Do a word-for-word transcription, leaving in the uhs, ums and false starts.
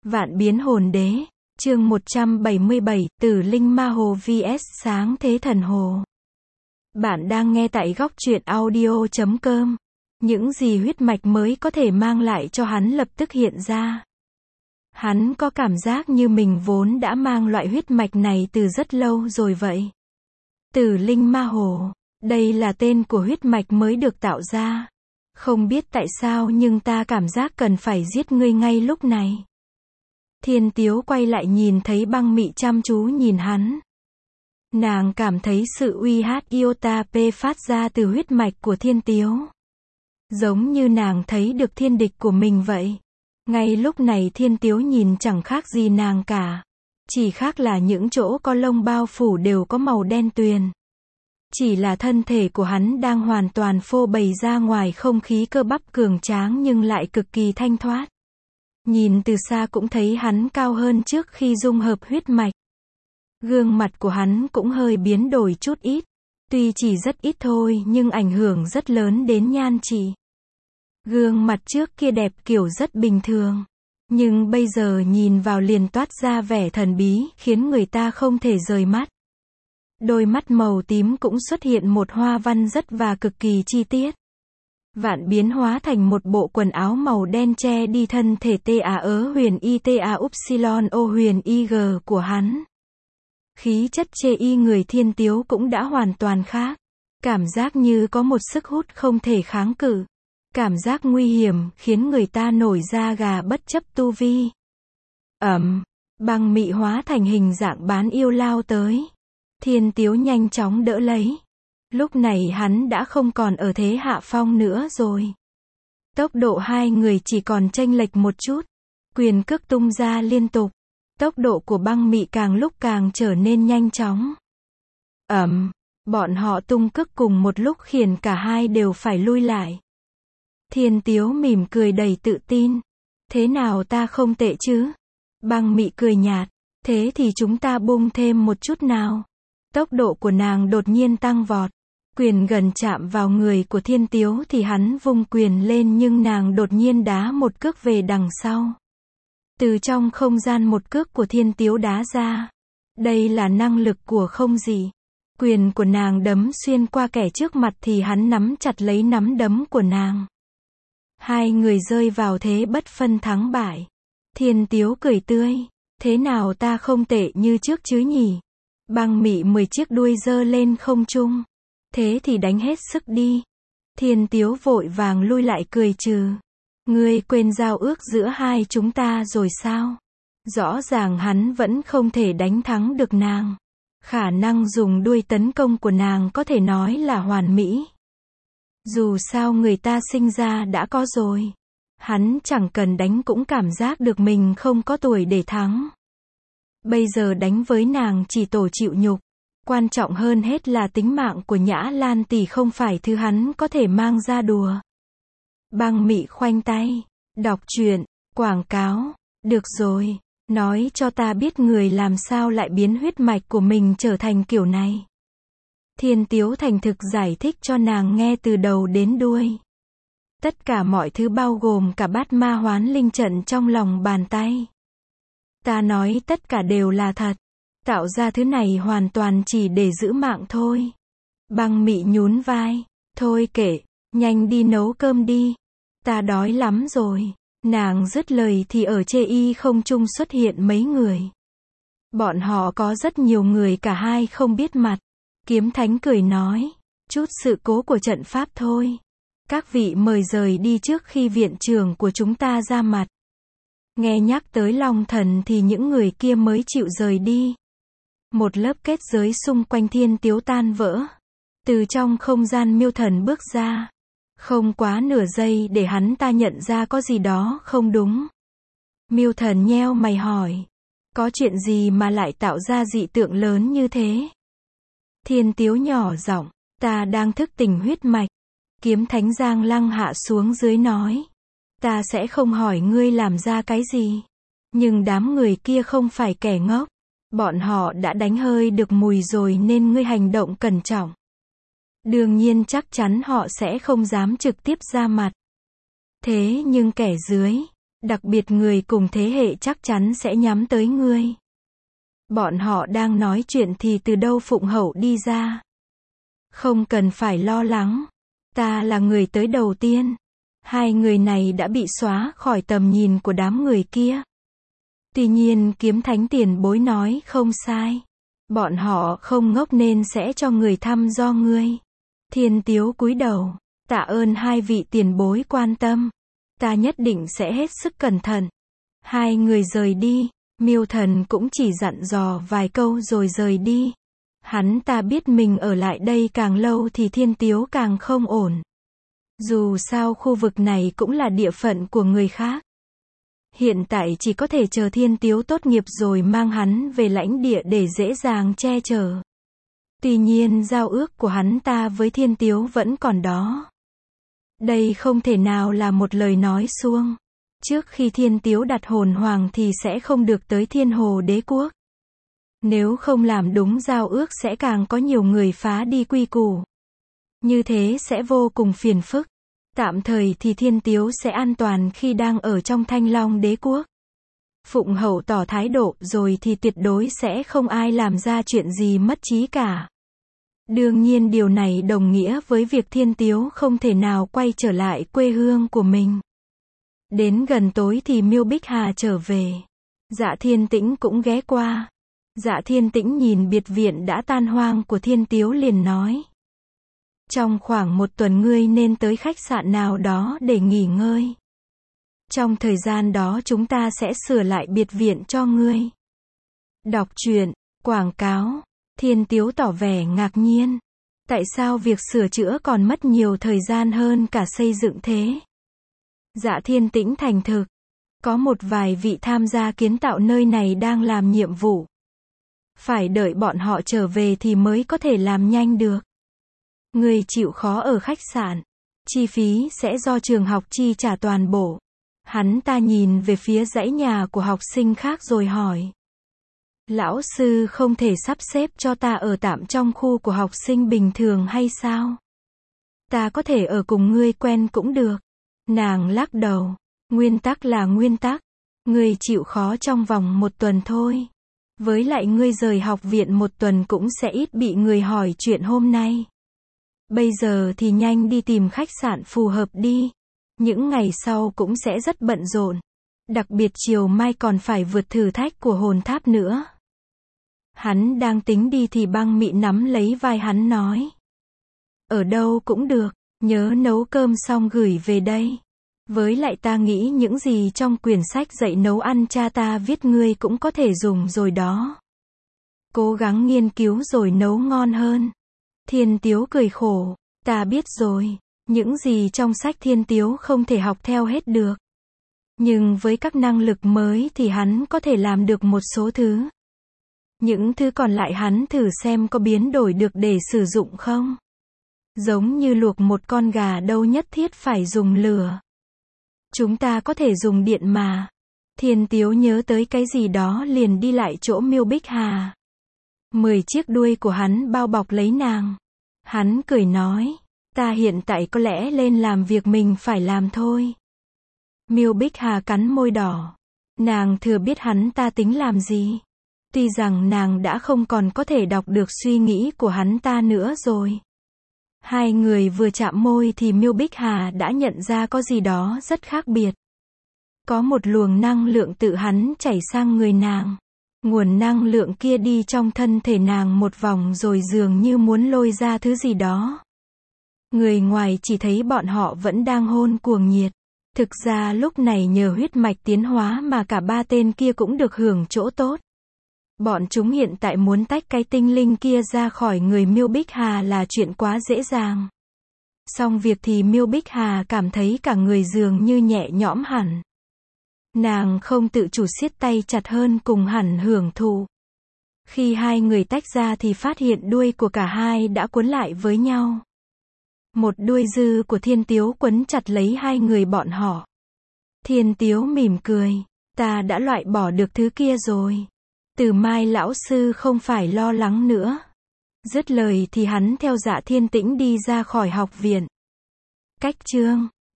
Vạn biến hồn đế, chương một trăm bảy mươi bảy, Tử Linh Ma Hồ vs Sáng Thế Thần Hồ. Bạn đang nghe tại góc truyện audio chấm com. Những gì huyết mạch mới có thể mang lại cho hắn lập tức hiện ra. Hắn có cảm giác như mình vốn đã mang loại huyết mạch này từ rất lâu rồi vậy. Tử Linh Ma Hồ, đây là tên của huyết mạch mới được tạo ra. Không biết tại sao nhưng ta cảm giác cần phải giết ngươi ngay lúc này. Thiên Tiếu quay lại nhìn thấy Băng Mị chăm chú nhìn hắn. Nàng cảm thấy sự uy hát iota p phát ra từ huyết mạch của Thiên Tiếu. Giống như nàng thấy được thiên địch của mình vậy. Ngay lúc này Thiên Tiếu nhìn chẳng khác gì nàng cả. Chỉ khác là những chỗ có lông bao phủ đều có màu đen tuyền. Chỉ là thân thể của hắn đang hoàn toàn phô bày ra ngoài không khí cơ bắp cường tráng nhưng lại cực kỳ thanh thoát. Nhìn từ xa cũng thấy hắn cao hơn trước khi dung hợp huyết mạch. Gương mặt của hắn cũng hơi biến đổi chút ít. Tuy chỉ rất ít thôi nhưng ảnh hưởng rất lớn đến nhan trị. Gương mặt trước kia đẹp kiểu rất bình thường. Nhưng bây giờ nhìn vào liền toát ra vẻ thần bí khiến người ta không thể rời mắt. Đôi mắt màu tím cũng xuất hiện một hoa văn rất và cực kỳ chi tiết. Vạn biến hóa thành một bộ quần áo màu đen che đi thân thể ta ớ huyền y ta upsilon o huyền ig của hắn. Khí chất chê y người Thiên Tiếu cũng đã hoàn toàn khác. Cảm giác như có một sức hút không thể kháng cự. Cảm giác nguy hiểm khiến người ta nổi da gà bất chấp tu vi. Ẩm, Băng Mị hóa thành hình dạng bán yêu lao tới. Thiên Tiếu nhanh chóng đỡ lấy. Lúc này hắn đã không còn ở thế hạ phong nữa rồi. Tốc độ hai người chỉ còn chênh lệch một chút. Quyền cước tung ra liên tục. Tốc độ của Băng Mị càng lúc càng trở nên nhanh chóng. Ẩm, bọn họ tung cước cùng một lúc khiến cả hai đều phải lui lại. Thiên Tiếu mỉm cười đầy tự tin. Thế nào ta không tệ chứ? Băng Mị cười nhạt. Thế thì chúng ta bung thêm một chút nào. Tốc độ của nàng đột nhiên tăng vọt. Quyền gần chạm vào người của Thiên Tiếu thì hắn vung quyền lên nhưng nàng đột nhiên đá một cước về đằng sau. Từ trong không gian một cước của Thiên Tiếu đá ra. Đây là năng lực của không gì. Quyền của nàng đấm xuyên qua kẻ trước mặt thì hắn nắm chặt lấy nắm đấm của nàng. Hai người rơi vào thế bất phân thắng bại. Thiên Tiếu cười tươi. Thế nào ta không tệ như trước chứ nhỉ? Băng Mị mười chiếc đuôi giơ lên không trung. Thế thì đánh hết sức đi. Thiên Tiếu vội vàng lui lại cười trừ. Ngươi quên giao ước giữa hai chúng ta rồi sao? Rõ ràng hắn vẫn không thể đánh thắng được nàng. Khả năng dùng đuôi tấn công của nàng có thể nói là hoàn mỹ. Dù sao người ta sinh ra đã có rồi. Hắn chẳng cần đánh cũng cảm giác được mình không có tuổi để thắng. Bây giờ đánh với nàng chỉ tổ chịu nhục. Quan trọng hơn hết là tính mạng của Nhã Lan tỷ không phải thứ hắn có thể mang ra đùa. Băng Mị khoanh tay. Đọc truyện, quảng cáo. Được rồi, nói cho ta biết người làm sao lại biến huyết mạch của mình trở thành kiểu này. Thiên Tiếu thành thực giải thích cho nàng nghe từ đầu đến đuôi. Tất cả mọi thứ bao gồm cả bát ma hoán linh trận trong lòng bàn tay. Ta nói tất cả đều là thật. Tạo ra thứ này hoàn toàn chỉ để giữ mạng thôi. Băng Mị nhún vai. Thôi kệ, nhanh đi nấu cơm đi. Ta đói lắm rồi. Nàng dứt lời thì ở chê y không trung xuất hiện mấy người. Bọn họ có rất nhiều người cả hai không biết mặt. Kiếm Thánh cười nói. Chút sự cố của trận pháp thôi. Các vị mời rời đi trước khi viện trưởng của chúng ta ra mặt. Nghe nhắc tới Long Thần thì những người kia mới chịu rời đi. Một lớp kết giới xung quanh Thiên Tiếu tan vỡ. Từ trong không gian Miêu Thần bước ra. Không quá nửa giây để hắn ta nhận ra có gì đó không đúng. Miêu Thần nheo mày hỏi. Có chuyện gì mà lại tạo ra dị tượng lớn như thế? Thiên Tiếu nhỏ giọng. Ta đang thức tỉnh huyết mạch. Kiếm Thánh giang lăng hạ xuống dưới nói. Ta sẽ không hỏi ngươi làm ra cái gì. Nhưng đám người kia không phải kẻ ngốc. Bọn họ đã đánh hơi được mùi rồi nên ngươi hành động cẩn trọng. Đương nhiên chắc chắn họ sẽ không dám trực tiếp ra mặt. Thế nhưng kẻ dưới, Đặc biệt người cùng thế hệ chắc chắn sẽ nhắm tới ngươi. Bọn họ đang nói chuyện thì từ đâu Phụng Hậu đi ra. Không cần phải lo lắng. Ta là người tới đầu tiên. Hai người này đã bị xóa khỏi tầm nhìn của đám người kia. Tuy nhiên Kiếm Thánh tiền bối nói không sai. Bọn họ không ngốc nên sẽ cho người thăm do ngươi. Thiên Tiếu cúi đầu. Tạ ơn hai vị tiền bối quan tâm. Ta nhất định sẽ hết sức cẩn thận. Hai người rời đi. Miêu Thần cũng chỉ dặn dò vài câu rồi rời đi. Hắn ta biết mình ở lại đây càng lâu thì Thiên Tiếu càng không ổn. Dù sao khu vực này cũng là địa phận của người khác. Hiện tại chỉ có thể chờ Thiên Tiếu tốt nghiệp rồi mang hắn về lãnh địa để dễ dàng che chở. Tuy nhiên giao ước của hắn ta với Thiên Tiếu vẫn còn đó. Đây không thể nào là một lời nói suông. Trước khi Thiên Tiếu đặt hồn hoàng thì sẽ không được tới Thiên Hồ Đế Quốc. Nếu không làm đúng giao ước sẽ càng có nhiều người phá đi quy củ. Như thế sẽ vô cùng phiền phức. Tạm thời thì Thiên Tiếu sẽ an toàn khi đang ở trong Thanh Long Đế Quốc. Phụng Hậu tỏ thái độ rồi thì tuyệt đối sẽ không ai làm ra chuyện gì mất trí cả. Đương nhiên điều này đồng nghĩa với việc Thiên Tiếu không thể nào quay trở lại quê hương của mình. Đến gần tối thì Miêu Bích Hà trở về. Dạ Thiên Tĩnh cũng ghé qua. Dạ Thiên Tĩnh nhìn biệt viện đã tan hoang của Thiên Tiếu liền nói. Trong khoảng một tuần ngươi nên tới khách sạn nào đó để nghỉ ngơi. Trong thời gian đó chúng ta sẽ sửa lại biệt viện cho ngươi. Đọc truyện, quảng cáo. Thiên Tiếu tỏ vẻ ngạc nhiên. Tại sao việc sửa chữa còn mất nhiều thời gian hơn cả xây dựng thế? Dạ Thiên Tĩnh thành thực. Có một vài vị tham gia kiến tạo nơi này đang làm nhiệm vụ. Phải đợi bọn họ trở về thì mới có thể làm nhanh được. Người chịu khó ở khách sạn. Chi phí sẽ do trường học chi trả toàn bộ. Hắn ta nhìn về phía dãy nhà của học sinh khác rồi hỏi. Lão sư không thể sắp xếp cho ta ở tạm trong khu của học sinh bình thường hay sao? Ta có thể ở cùng ngươi quen cũng được. Nàng lắc đầu. Nguyên tắc là nguyên tắc. Ngươi chịu khó trong vòng một tuần thôi. Với lại ngươi rời học viện một tuần cũng sẽ ít bị người hỏi chuyện hôm nay. Bây giờ thì nhanh đi tìm khách sạn phù hợp đi. Những ngày sau cũng sẽ rất bận rộn. Đặc biệt chiều mai còn phải vượt thử thách của hồn tháp nữa. Hắn đang tính đi thì Băng Mị nắm lấy vai hắn nói. Ở đâu cũng được, nhớ nấu cơm xong gửi về đây. Với lại ta nghĩ những gì trong quyển sách dạy nấu ăn cha ta viết ngươi cũng có thể dùng rồi đó. Cố gắng nghiên cứu rồi nấu ngon hơn. Thiên Tiếu cười khổ, ta biết rồi, những gì trong sách Thiên Tiếu không thể học theo hết được. Nhưng với các năng lực mới thì hắn có thể làm được một số thứ. Những thứ còn lại hắn thử xem có biến đổi được để sử dụng không. Giống như luộc một con gà đâu nhất thiết phải dùng lửa. Chúng ta có thể dùng điện mà. Thiên Tiếu nhớ tới cái gì đó liền đi lại chỗ Miêu Bích Hà. Mười chiếc đuôi của hắn bao bọc lấy nàng. Hắn cười nói, ta hiện tại có lẽ lên làm việc mình phải làm thôi. Miêu Bích Hà cắn môi đỏ. Nàng thừa biết hắn ta tính làm gì. Tuy rằng nàng đã không còn có thể đọc được suy nghĩ của hắn ta nữa rồi. Hai người vừa chạm môi thì Miêu Bích Hà đã nhận ra có gì đó rất khác biệt. Có một luồng năng lượng tự hắn chảy sang người nàng. Nguồn năng lượng kia đi trong thân thể nàng một vòng rồi dường như muốn lôi ra thứ gì đó. Người ngoài chỉ thấy bọn họ vẫn đang hôn cuồng nhiệt. Thực ra lúc này nhờ huyết mạch tiến hóa mà cả ba tên kia cũng được hưởng chỗ tốt. Bọn chúng hiện tại muốn tách cái tinh linh kia ra khỏi người Miêu Bích Hà là chuyện quá dễ dàng. Xong việc thì Miêu Bích Hà cảm thấy cả người dường như nhẹ nhõm hẳn. Nàng không tự chủ siết tay chặt hơn cùng hẳn hưởng thụ. Khi hai người tách ra thì phát hiện đuôi của cả hai đã quấn lại với nhau. Một đuôi dư của Thiên Tiếu quấn chặt lấy hai người bọn họ. Thiên Tiếu mỉm cười. Ta đã loại bỏ được thứ kia rồi. Từ mai lão sư không phải lo lắng nữa. Dứt lời thì hắn theo Dạ Thiên Tĩnh đi ra khỏi học viện. Cách chương